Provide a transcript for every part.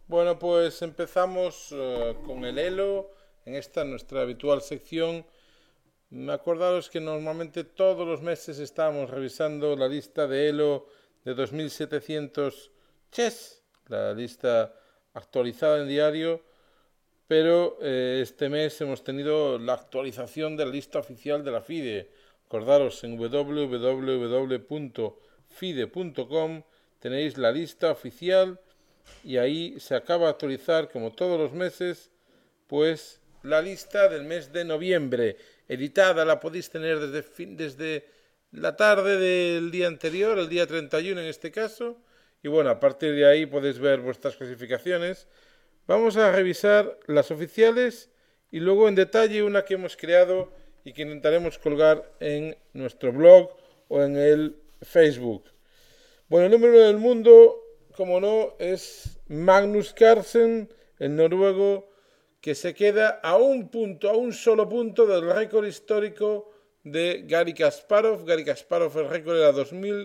Bueno, pues empezamos con el Elo, en esta nuestra habitual sección. Me acordaros que normalmente todos los meses estamos revisando la lista de Elo de 2700 chess, la lista actualizada en diario, pero este mes hemos tenido la actualización de la lista oficial de la FIDE. Acordaros, en www.fide.com tenéis la lista oficial y ahí se acaba de actualizar, como todos los meses, pues la lista del mes de noviembre. Editada la podéis tener desde la tarde del día anterior, el día 31 en este caso, y bueno, a partir de ahí podéis ver vuestras clasificaciones. Vamos a revisar las oficiales y luego en detalle una que hemos creado y que intentaremos colgar en nuestro blog o en el Facebook. Bueno, el número 1 del mundo, como no, es Magnus Carlsen, el noruego, que se queda a un solo punto del récord histórico de Garry Kasparov. Garry Kasparov, el récord era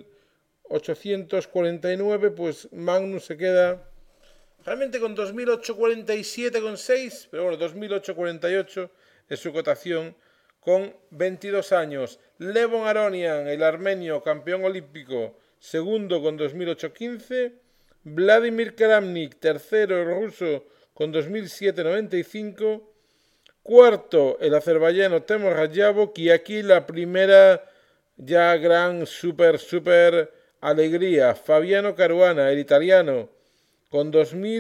2849, pues Magnus se queda realmente con 2847,6, pero bueno, 2848 es su cotación con 22 años. Levon Aronian, el armenio, campeón olímpico, segundo con 2815. Vladimir Kramnik, tercero, el ruso, con 2795. Cuarto, el azerbaiyano Temur Rajabov. Y aquí la primera ya gran super alegría. Fabiano Caruana, el italiano, con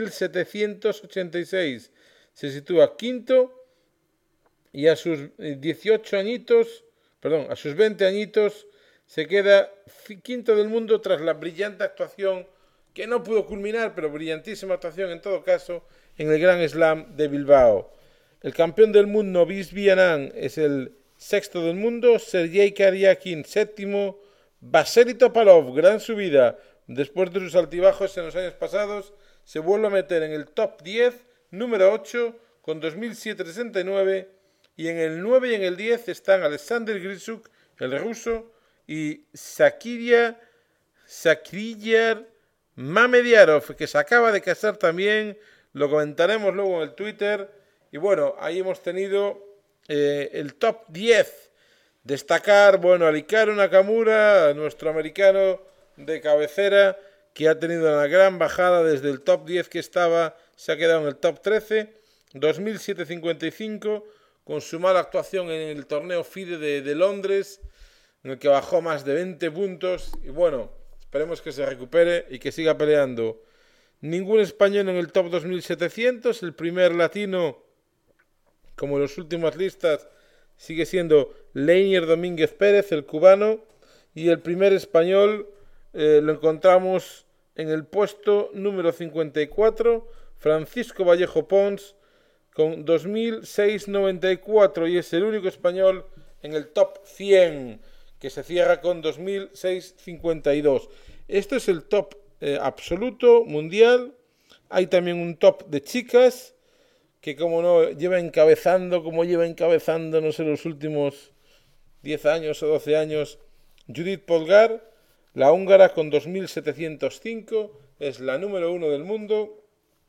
2786. Se sitúa quinto y a sus 18 añitos, perdón, a sus 20 añitos se queda quinto del mundo tras la brillante actuación que no pudo culminar, pero brillantísima actuación en todo caso, en el Grand Slam de Bilbao. El campeón del mundo, Visby Anand, es el sexto del mundo, Sergei Karyakin séptimo, Vasily Topalov, gran subida, después de sus altibajos en los años pasados, se vuelve a meter en el top 10, número 8, con 2769, y en el 9 y en el 10 están Alexander Grishuk, el ruso, y Sakiryar Mamediarov, que se acaba de casar también, lo comentaremos luego en el Twitter. Y bueno, ahí hemos tenido el top 10. Destacar, bueno, a Hikaru Nakamura, nuestro americano de cabecera, que ha tenido una gran bajada desde el top 10 que estaba, se ha quedado en el top 13, 2755, con su mala actuación en el torneo FIDE de Londres, en el que bajó más de 20 puntos. Y bueno, esperemos que se recupere y que siga peleando. Ningún español en el top 2700. El primer latino, como en las últimas listas, sigue siendo Leinier Domínguez Pérez, el cubano. Y el primer español lo encontramos en el puesto número 54, Francisco Vallejo Pons, con 2694. Y es el único español en el top 100, que se cierra con 2652. Esto es el top absoluto mundial. Hay también un top de chicas que, como no, lleva encabezando, no sé, los últimos 10 años o 12 años, Judith Polgar, la húngara, con 2705, es la número 1 del mundo.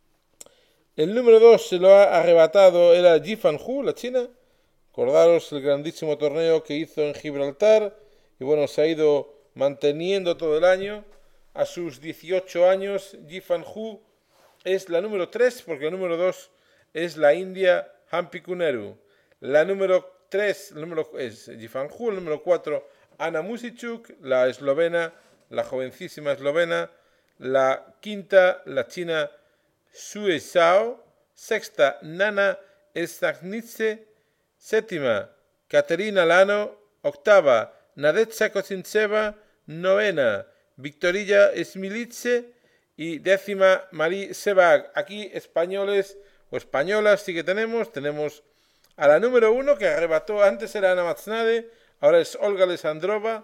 El número 2 se lo ha arrebatado, era Ji Fanhu, la china. Acordaros el grandísimo torneo que hizo en Gibraltar, y bueno, se ha ido manteniendo todo el año. A sus 18 años, Ji Fanhu es la número 3, porque el número 2 es la india Hampi Kuneru. La número 3 es Ji Fanhu, el número 4 Ana Musichuk, la eslovena, la jovencísima eslovena. La quinta, la china Sue Zhao. Sexta, Nana Stagnitze. Séptima, Katerina Lano. Octava, Nadezhda Kosintseva. Novena, Victoria Smilitze. Y décima, Marie Sebag. Aquí españoles o españolas sí que tenemos a la número 1, que arrebató, antes era Ana Matznade, ahora es Olga Alessandrova,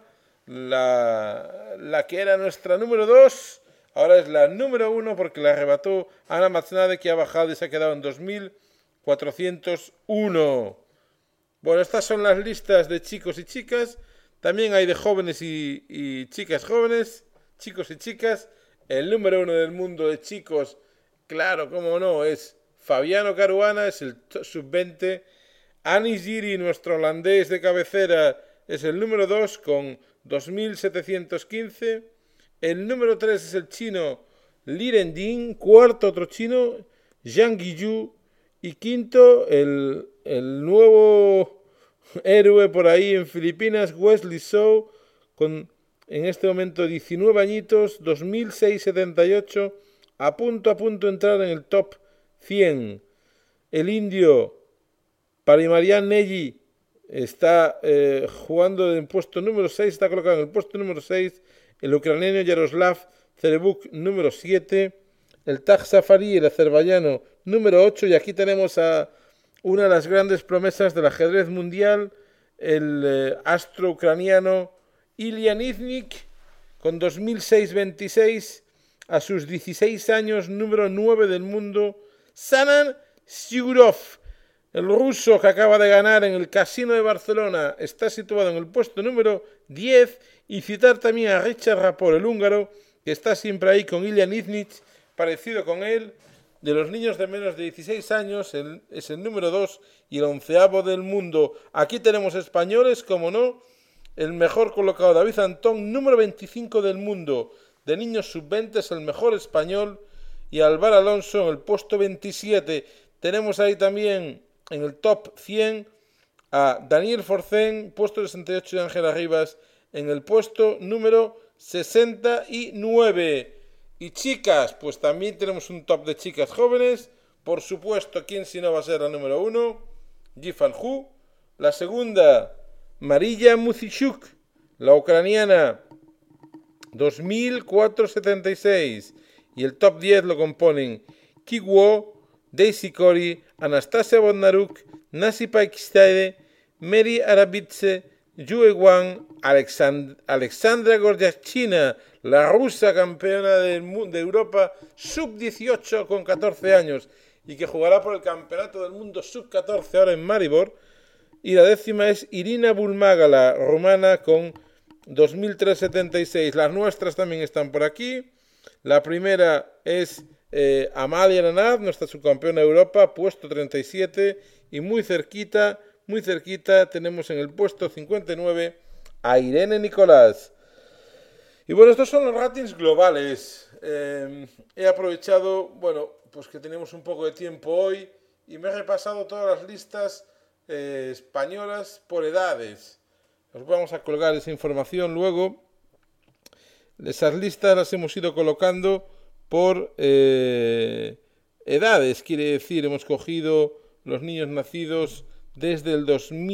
la que era nuestra número 2, ahora es la número 1 porque la arrebató Ana Matznade, que ha bajado y se ha quedado en 2401. Bueno, estas son las listas de chicos y chicas. También hay de jóvenes y chicas jóvenes, chicos y chicas. El número 1 del mundo de chicos Claro, cómo no, es Fabiano Caruana, es el sub-20. Anis Giri, nuestro holandés de cabecera, es el número 2 con 2.715. El número 3 es el chino Liren Din. Cuarto, otro chino, Zhang Guiyu. Y quinto, el nuevo héroe por ahí en Filipinas, Wesley So, con en este momento 19 añitos, 2.678, a punto de entrar en el top 100. El indio Parimarian Neji está jugando en el puesto número 6, está colocado en el puesto número 6. El ucraniano Yaroslav Zerebuk, número 7. El Taj Safari, el azerbaiyano, número 8. Y aquí tenemos a una de las grandes promesas del ajedrez mundial, el astro ucraniano Ilya Niznik, con 2.626, a sus 16 años, número 9 del mundo. Sanan Sigurov, el ruso que acaba de ganar en el Casino de Barcelona, está situado en el puesto número 10. Y citar también a Richard Rapport, el húngaro, que está siempre ahí con Ilya Niznik, parecido con él. De los niños de menos de 16 años, es el número 2 y el 11º del mundo. Aquí tenemos españoles, como no, el mejor colocado, David Antón, número 25 del mundo. De niños sub-20 es el mejor español. Y Álvaro Alonso en el puesto 27. Tenemos ahí también en el top 100 a Daniel Forcén, puesto 68, y Ángela Rivas en el puesto número 69. Y chicas, pues también tenemos un top de chicas jóvenes. Por supuesto, ¿quién si no va a ser la número 1? Jifan Hu. La segunda, Marilla Muzishuk, la ucraniana, 2.476. Y el top 10 lo componen Kiguo, Daisy Kori, Anastasia Bodnaruk, Nasipa Ikstade, Mary Arabidze, Yue Wang, Alexandra Gordiachina, la rusa campeona de Europa sub-18 con 14 años y que jugará por el campeonato del mundo sub-14 ahora en Maribor. Y la décima es Irina Bulmaga, rumana, con 2.376. Las nuestras también están por aquí. La primera es Amalia Nanad, nuestra subcampeona de Europa, puesto 37. Y muy cerquita, tenemos en el puesto 59 a Irene Nicolás. Y bueno, estos son los ratings globales. He aprovechado, bueno, pues que tenemos un poco de tiempo hoy y me he repasado todas las listas españolas por edades. Os vamos a colgar esa información luego. Esas listas las hemos ido colocando por edades, quiere decir, hemos cogido los niños nacidos desde el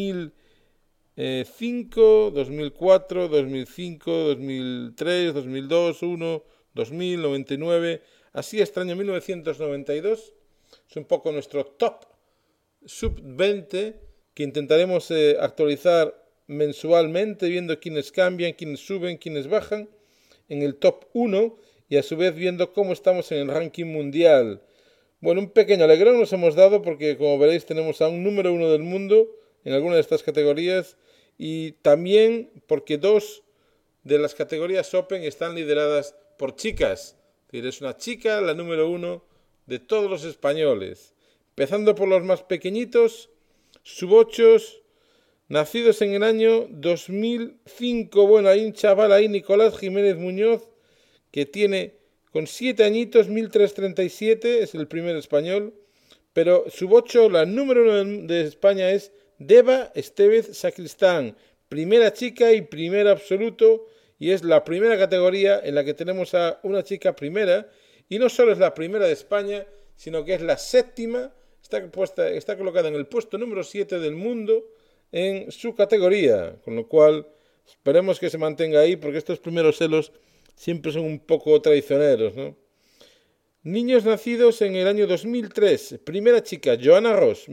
2005, 2004, 2005, 2003, 2002, 2001, 2000, 99, así hasta el año 1992. Es un poco nuestro top sub-20 que intentaremos actualizar mensualmente, viendo quiénes cambian, quiénes suben, quiénes bajan en el top 1 y a su vez viendo cómo estamos en el ranking mundial. Bueno, un pequeño alegrón nos hemos dado porque, como veréis, tenemos a un número 1 del mundo en alguna de estas categorías y también porque 2 de las categorías Open están lideradas por chicas. Es decir, es una chica la número 1 de todos los españoles. Empezando por los más pequeñitos, sub-8, nacidos en el año 2005. Bueno, hay un chaval ahí, Nicolás Jiménez Muñoz, que tiene con 7 añitos, 1337, es el primer español. Pero sub-8, la número 1 de España es Deva Estevez Sacristán, primera chica y primer absoluto, y es la primera categoría en la que tenemos a una chica primera, y no solo es la primera de España, sino que es la séptima, está colocada en el puesto número 7 del mundo en su categoría, con lo cual esperemos que se mantenga ahí, porque estos primeros celos siempre son un poco traicioneros, ¿no? Niños nacidos en el año 2003. Primera chica, Joana Ross,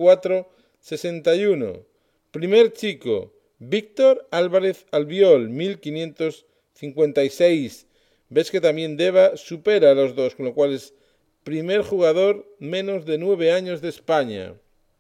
1461. Primer chico, Víctor Álvarez Albiol, 1556. Ves que también Deva supera a los dos, con lo cual es primer jugador menos de 9 años de España.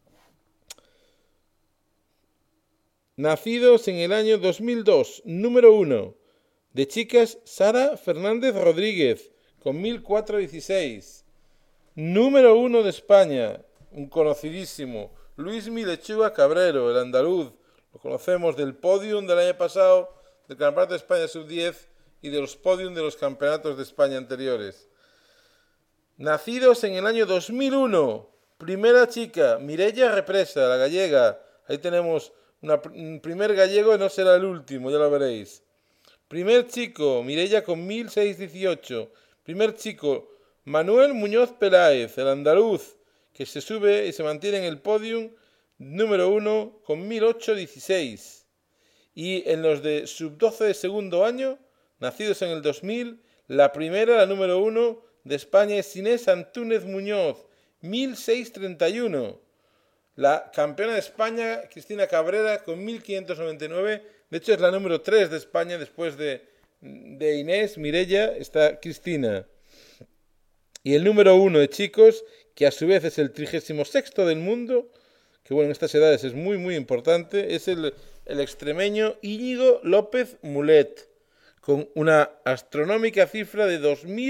Nacidos en el año 2002. Número 1. De chicas, Sara Fernández Rodríguez, con 1416. Número 1 de España, un conocidísimo, Luismi Lechuga Cabrero, el andaluz. Lo conocemos del podium del año pasado, del Campeonato de España Sub-10 y de los podium de los campeonatos de España anteriores. Nacidos en el año 2001, primera chica, Mireia Represa, la gallega. Ahí tenemos un primer gallego y no será el último, ya lo veréis. Primer chico, Mireia con 1618. Primer chico, Manuel Muñoz Peláez, el andaluz, que se sube y se mantiene en el podium número 1 con 1816. Y en los de sub-12 de segundo año, nacidos en el 2000, la primera, la número 1 de España es Inés Antúnez Muñoz, 1631. La campeona de España, Cristina Cabrera, con 1599. De hecho, es la número 3 de España después de Inés, Mireia, está Cristina. Y el número 1 de chicos, que a su vez es el 36º del mundo, que bueno, en estas edades es muy, muy importante, es el extremeño Íñigo López Mulet, con una astronómica cifra de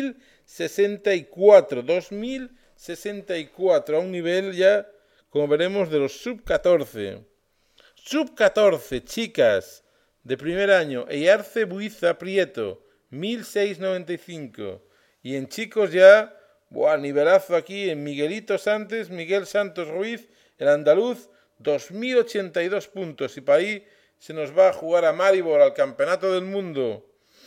2064. 2064, a un nivel ya, como veremos, de los sub-14. Sub-14, chicas, de primer año, Eyarce Buiza Prieto, 1695. Y en chicos ya, nivelazo aquí en Miguel Santos Ruiz, el andaluz, 2082 puntos. Y para ahí se nos va a jugar a Maribor, al Campeonato del Mundo.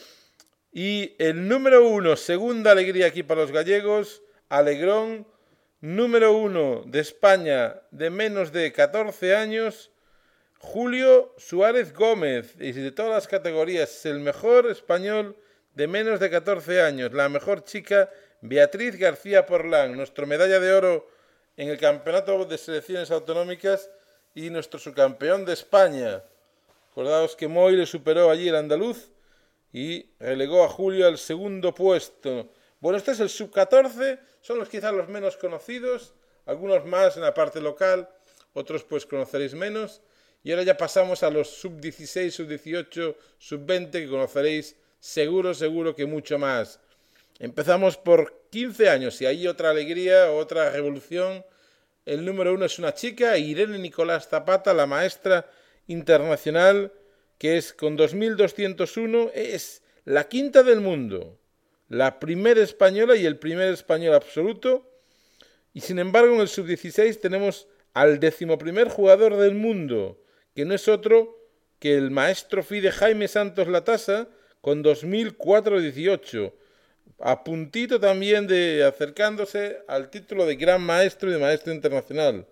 Y el número 1, segunda alegría aquí para los gallegos, Alegrón, número 1 de España de menos de 14 años, Julio Suárez Gómez, y de todas las categorías, es el mejor español de menos de 14 años. La mejor chica, Beatriz García Porlán, nuestra medalla de oro en el Campeonato de Selecciones Autonómicas y nuestro subcampeón de España. Acordaos que Moy le superó allí el andaluz y relegó a Julio al segundo puesto. Bueno, este es el sub-14, son los quizás los menos conocidos, algunos más en la parte local, otros pues conoceréis menos. Y ahora ya pasamos a los sub-16, sub-18, sub-20, que conoceréis seguro que mucho más. Empezamos por 15 años y ahí otra alegría, otra revolución. El número 1 es una chica, Irene Nicolás Zapata, la maestra internacional, que es con 2201, es la quinta del mundo, la primera española y el primer español absoluto. Y sin embargo en el sub-16 tenemos al 11º jugador del mundo, que no es otro que el maestro FIDE Jaime Santos Latasa, con 2418, a puntito también de acercándose al título de gran maestro y de maestro internacional.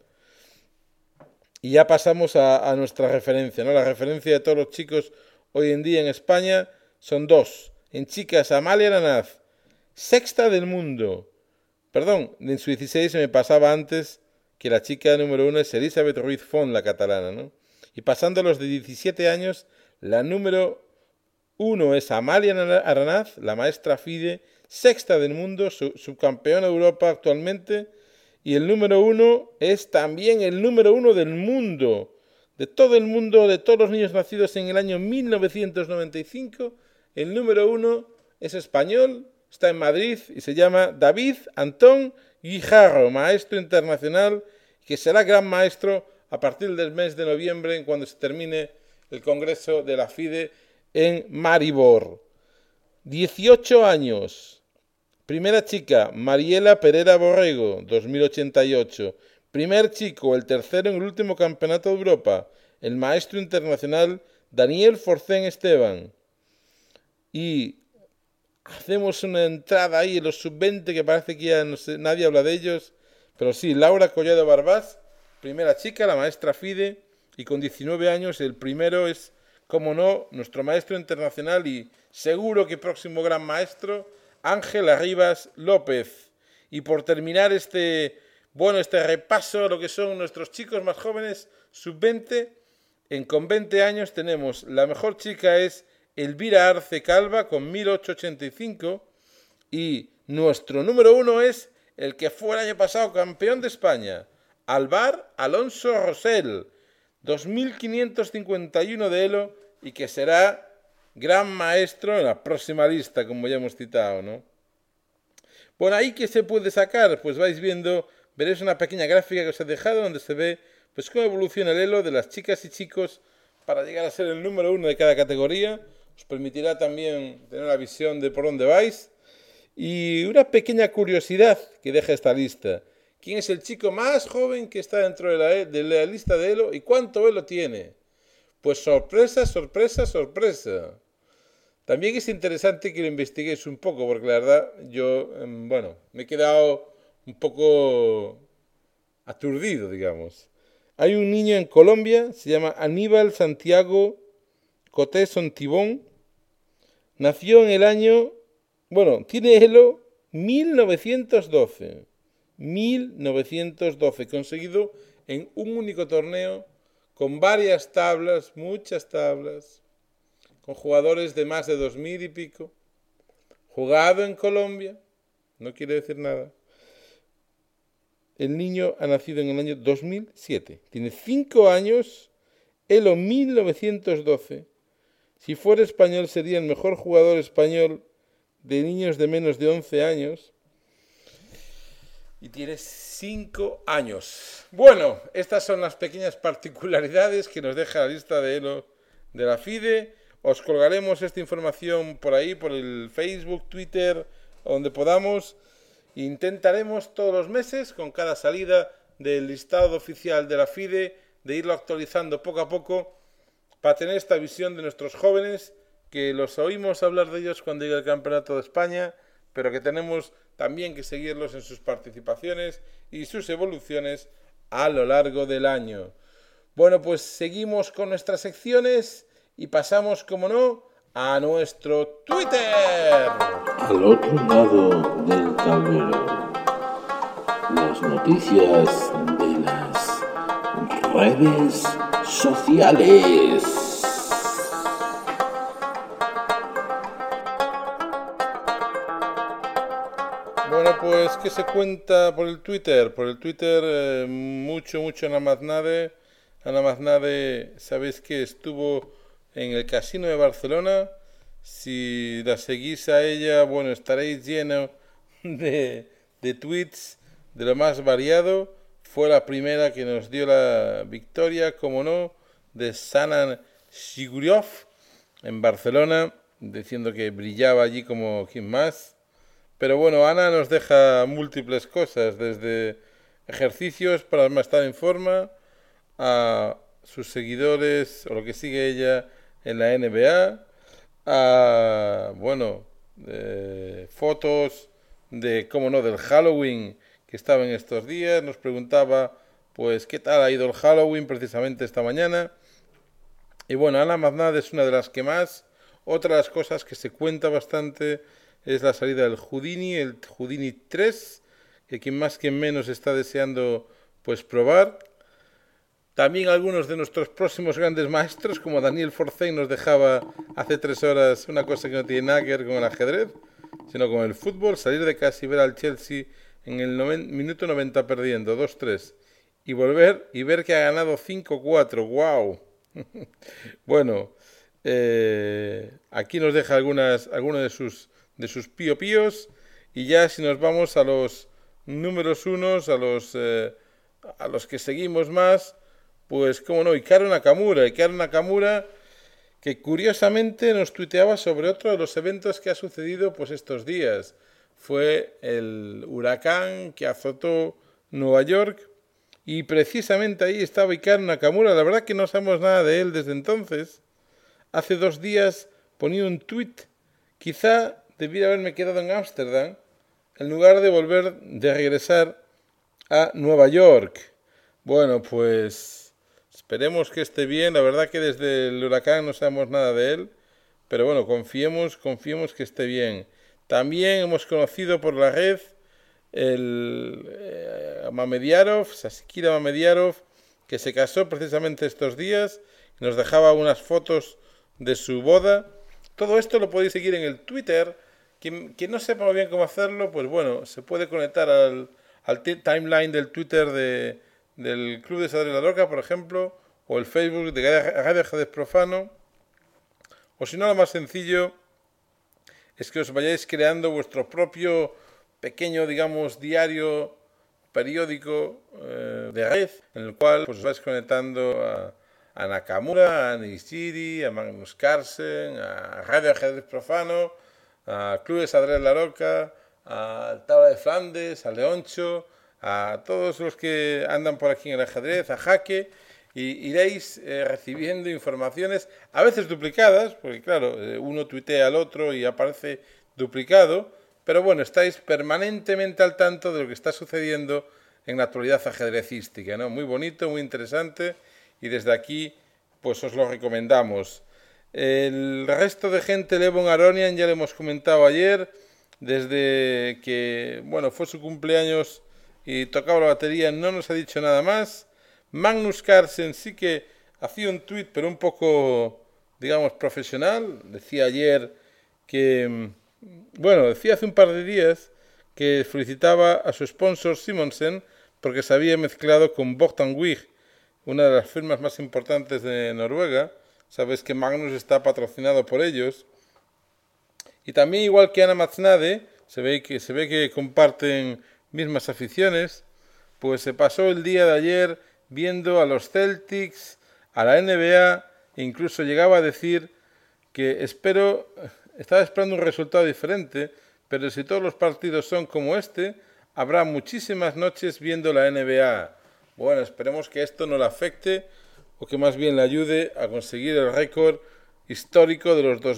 Y ya pasamos a nuestra referencia, ¿no? La referencia de todos los chicos hoy en día en España son dos. En chicas, Amalia Aranaz, sexta del mundo. Perdón, en su 16 se me pasaba antes que la chica número 1 es Elizabeth Ruiz Font, la catalana, ¿no? Y pasando a los de 17 años, la número 1 es Amalia Aranaz, la maestra FIDE, sexta del mundo, subcampeona de Europa actualmente. Y el número 1 es también el número 1 del mundo, de todo el mundo, de todos los niños nacidos en el año 1995. El número 1 es español, está en Madrid y se llama David Antón Guijarro, maestro internacional, que será gran maestro a partir del mes de noviembre, cuando se termine el congreso de la FIDE en Maribor. 18 años. Primera chica, Mariela Pereira Borrego, 2088. Primer chico, el tercero en el último campeonato de Europa, el maestro internacional Daniel Forcén Esteban. Y hacemos una entrada ahí en los sub-20 que parece que ya no sé, nadie habla de ellos. Pero sí, Laura Collado Barbás, primera chica, la maestra FIDE, y con 19 años el primero es, como no, nuestro maestro internacional y seguro que próximo gran maestro, Ángel Arribas López. Y por terminar este repaso a lo que son nuestros chicos más jóvenes, sub-20, con 20 años tenemos, la mejor chica es Elvira Arce Calva con 1885 y nuestro número 1 es el que fue el año pasado campeón de España, Alvar Alonso Rosell, 2551 de Elo y que será gran maestro en la próxima lista, como ya hemos citado, ¿no? Por ahí, ¿qué se puede sacar? Pues vais viendo, veréis una pequeña gráfica que os he dejado donde se ve pues cómo evoluciona el elo de las chicas y chicos para llegar a ser el número 1 de cada categoría. Os permitirá también tener la visión de por dónde vais. Y una pequeña curiosidad que deja esta lista. ¿Quién es el chico más joven que está dentro de la lista de elo y cuánto elo tiene? Pues sorpresa, sorpresa, sorpresa. También es interesante que lo investiguéis un poco, porque la verdad yo, me he quedado un poco aturdido, digamos. Hay un niño en Colombia, se llama Aníbal Santiago Coté Sontibón. Nació en el año, tiene elo 1912. 1912, conseguido en un único torneo, con varias tablas, muchas tablas, con jugadores de más de 2000 y pico, jugado en Colombia, no quiere decir nada. El niño ha nacido en el año 2007, tiene 5 años, elo 1912. Si fuera español sería el mejor jugador español de niños de menos de 11 años. Y tiene 5 años. Bueno, estas son las pequeñas particularidades que nos deja la lista de elo de la FIDE. Os colgaremos esta información por ahí, por el Facebook, Twitter, donde podamos. Intentaremos todos los meses, con cada salida del listado oficial de la FIDE, de irlo actualizando poco a poco para tener esta visión de nuestros jóvenes, que los oímos hablar de ellos cuando llega el Campeonato de España, pero que tenemos también que seguirlos en sus participaciones y sus evoluciones a lo largo del año. Bueno, pues seguimos con nuestras secciones y pasamos, como no, a nuestro Twitter. Al otro lado del tablero, las noticias de las redes sociales. Bueno, pues, ¿qué se cuenta por el Twitter? Por el Twitter, mucho Ana Maznade. Ana Maznade, sabéis que estuvo en el Casino de Barcelona. Si la seguís a ella, estaréis lleno de tweets de lo más variado. Fue la primera que nos dio la victoria, como no, de Sanan Siguriov en Barcelona, diciendo que brillaba allí como quien más. Pero bueno, Ana nos deja múltiples cosas, desde ejercicios para estar en forma, a sus seguidores o lo que sigue ella en la NBA, a fotos de, del Halloween que estaba en estos días. Nos preguntaba pues qué tal ha ido el Halloween precisamente esta mañana. Y bueno, Ana Maznade es una de las que más. Otra de las cosas que se cuenta bastante es la salida del Houdini, el Houdini 3, que quien más quien menos está deseando pues probar. También algunos de nuestros próximos grandes maestros, como Daniel Forcén, nos dejaba hace 3 horas una cosa que no tiene nada que ver con el ajedrez, sino con el fútbol. Salir de casa y ver al Chelsea en el minuto 90 perdiendo 2-3 y volver y ver que ha ganado 5-4. ¡Wow! Bueno, aquí nos deja algunos de sus píos. Y ya si nos vamos a los números unos, a los que seguimos más, pues cómo no, Hikaru Nakamura, que curiosamente nos tuiteaba sobre otro de los eventos que ha sucedido pues estos días. Fue el huracán que azotó Nueva York y precisamente ahí estaba Hikaru Nakamura. La verdad que no sabemos nada de él desde entonces. Hace 2 días ponía un tuit: quizá debiera haberme quedado en Ámsterdam en lugar de regresar a Nueva York. Bueno, pues esperemos que esté bien. La verdad que desde el huracán no sabemos nada de él, pero bueno, confiemos que esté bien. También hemos conocido por la red Saskia Mamediarov, que se casó precisamente estos días y nos dejaba unas fotos de su boda. Todo esto lo podéis seguir en el Twitter. Quien no sepa muy bien cómo hacerlo, pues bueno, se puede conectar al timeline del Twitter del Club de Sadre La Loca, por ejemplo, o el Facebook de Radio Ajedrez Profano, o si no, lo más sencillo es que os vayáis creando vuestro propio pequeño, digamos, diario, periódico de red, en el cual pues os vais conectando a Nakamura, a Nishiri, a Magnus Carlsen, a Radio Ajedrez Profano, a Clubes Adrés La Roca, a Tabla de Flandes, a Leoncho, a todos los que andan por aquí en el ajedrez, a Jaque, y iréis recibiendo informaciones, a veces duplicadas, porque claro, uno tuitea al otro y aparece duplicado, pero bueno, estáis permanentemente al tanto de lo que está sucediendo en la actualidad ajedrecística, ¿no? Muy bonito, muy interesante, y desde aquí pues os lo recomendamos. El resto de gente, Levon Aronian, ya lo hemos comentado ayer, desde que bueno fue su cumpleaños y tocaba la batería, no nos ha dicho nada más. Magnus Carlsen sí que hacía un tuit, pero un poco, digamos, profesional. Decía ayer que, bueno, decía hace un par de días que felicitaba a su sponsor Simonsen porque se había mezclado con Bogdan Wig, una de las firmas más importantes de Noruega. Sabes que Magnus está patrocinado por ellos. Y también, igual que Anna Matsnade, se ve que comparten mismas aficiones, pues se pasó el día de ayer viendo a los Celtics, a la NBA, e incluso llegaba a decir que estaba esperando un resultado diferente, pero si todos los partidos son como este, habrá muchísimas noches viendo la NBA. Bueno, esperemos que esto no le afecte, o que más bien le ayude a conseguir el récord histórico de los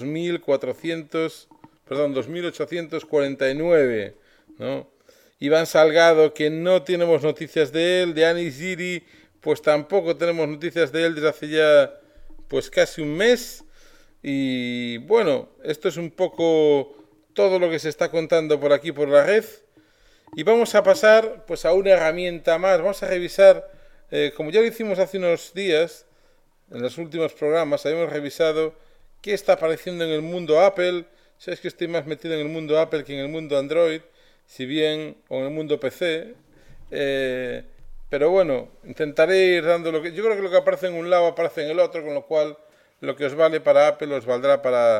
2.849, ¿no? Iván Salgado, que no tenemos noticias de él, de Anis Giri, pues tampoco tenemos noticias de él desde hace ya pues casi un mes. Y bueno, esto es un poco todo lo que se está contando por aquí por la red. Y vamos a pasar pues a una herramienta más. Vamos a revisar, como ya lo hicimos hace unos días, en los últimos programas, habíamos revisado qué está apareciendo en el mundo Apple. Sabes que estoy más metido en el mundo Apple que en el mundo Android, si bien, o en el mundo PC. Pero bueno, intentaré ir dando lo que... Yo creo que lo que aparece en un lado aparece en el otro, con lo cual lo que os vale para Apple os valdrá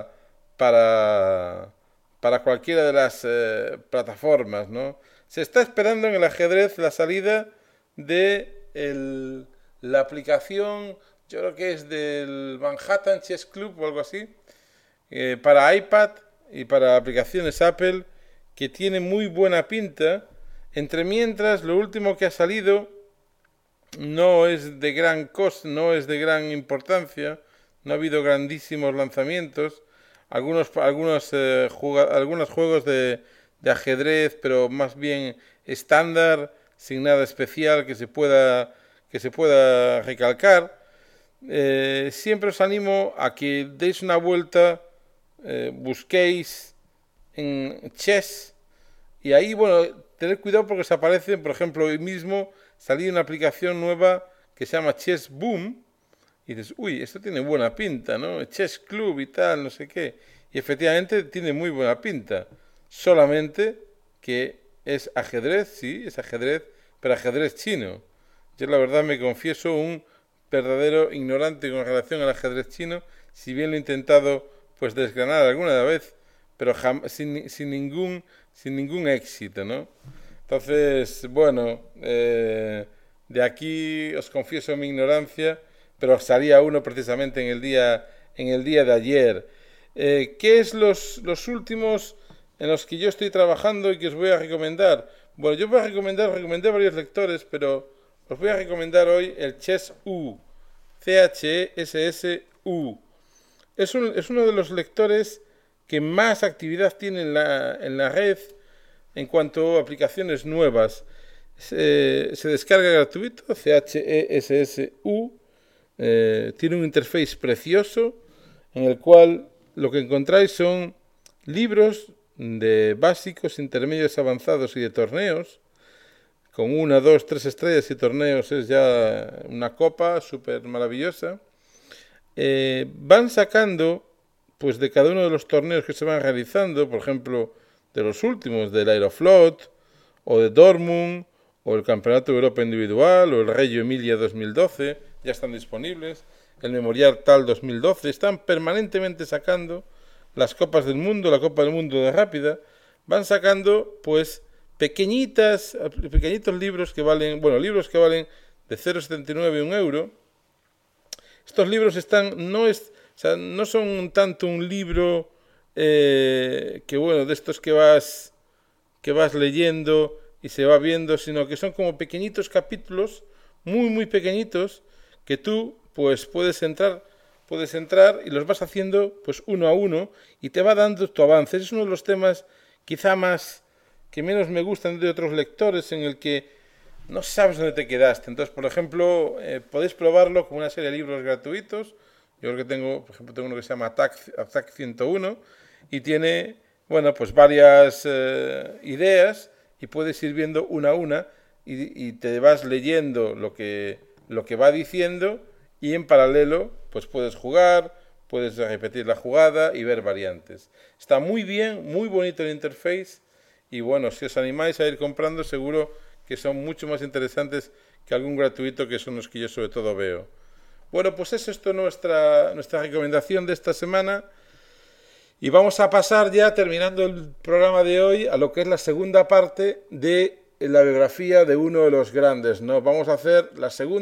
para cualquiera de las plataformas, ¿no? Se está esperando en el ajedrez la salida de la aplicación, yo creo que es del Manhattan Chess Club o algo así, para iPad y para aplicaciones Apple, que tiene muy buena pinta. Entre mientras, lo último que ha salido no es de gran coste, no es de gran importancia, no ha habido grandísimos lanzamientos, algunos juegos de ajedrez, pero más bien estándar, sin nada especial que se pueda recalcar. Siempre os animo a que deis una vuelta, busquéis en Chess, y ahí, bueno, tened cuidado porque os aparecen, por ejemplo, hoy mismo salió una aplicación nueva que se llama Chess Boom, y dices, uy, esto tiene buena pinta, ¿no? Chess Club y tal, no sé qué, y efectivamente tiene muy buena pinta, solamente que es ajedrez, sí, es ajedrez, pero ajedrez chino. Yo la verdad me confieso un verdadero ignorante con relación al ajedrez chino, si bien lo he intentado pues desgranar alguna vez, pero sin ningún éxito, ¿no? Entonces, bueno, de aquí os confieso mi ignorancia, pero salía uno precisamente en el día de ayer. ¿Qué es los últimos en los que yo estoy trabajando y que os voy a recomendar? Bueno, yo voy a recomendé varios lectores, pero os voy a recomendar hoy el ChessU, ChessU. Es uno de los lectores que más actividad tiene en la red en cuanto a aplicaciones nuevas. Se descarga gratuito, ChessU. Tiene un interface precioso en el cual lo que encontráis son libros de básicos, intermedios, avanzados y de torneos, con 1, 2, 3 estrellas y torneos es ya una copa súper maravillosa. Van sacando pues de cada uno de los torneos que se van realizando, por ejemplo, de los últimos, del Aeroflot, o de Dortmund, o el Campeonato de Europa Individual, o el Reggio Emilia 2012, ya están disponibles, el Memorial Tal 2012, están permanentemente sacando las Copas del Mundo, la Copa del Mundo de Rápida, van sacando pues pequeñitos libros que valen, libros que valen de 0,79 a 1 euro. Estos libros no son tanto un libro de estos que vas leyendo y se va viendo, sino que son como pequeñitos capítulos, muy, muy pequeñitos, que tú pues puedes entrar y los vas haciendo pues uno a uno y te va dando tu avance. Es uno de los temas quizá que menos me gustan de otros lectores, en el que no sabes dónde te quedaste. Entonces, por ejemplo, podéis probarlo con una serie de libros gratuitos. Yo creo que tengo uno que se llama Attack 101 y tiene, pues varias ideas, y puedes ir viendo una a una y te vas leyendo lo que va diciendo, y en paralelo pues puedes jugar, puedes repetir la jugada y ver variantes. Está muy bien, muy bonito el interface, y si os animáis a ir comprando, seguro que son mucho más interesantes que algún gratuito, que son los que yo sobre todo veo. Pues eso es nuestra recomendación de esta semana. Y vamos a pasar ya, terminando el programa de hoy, a lo que es la segunda parte de la biografía de uno de los grandes, ¿no? Vamos a hacer la segunda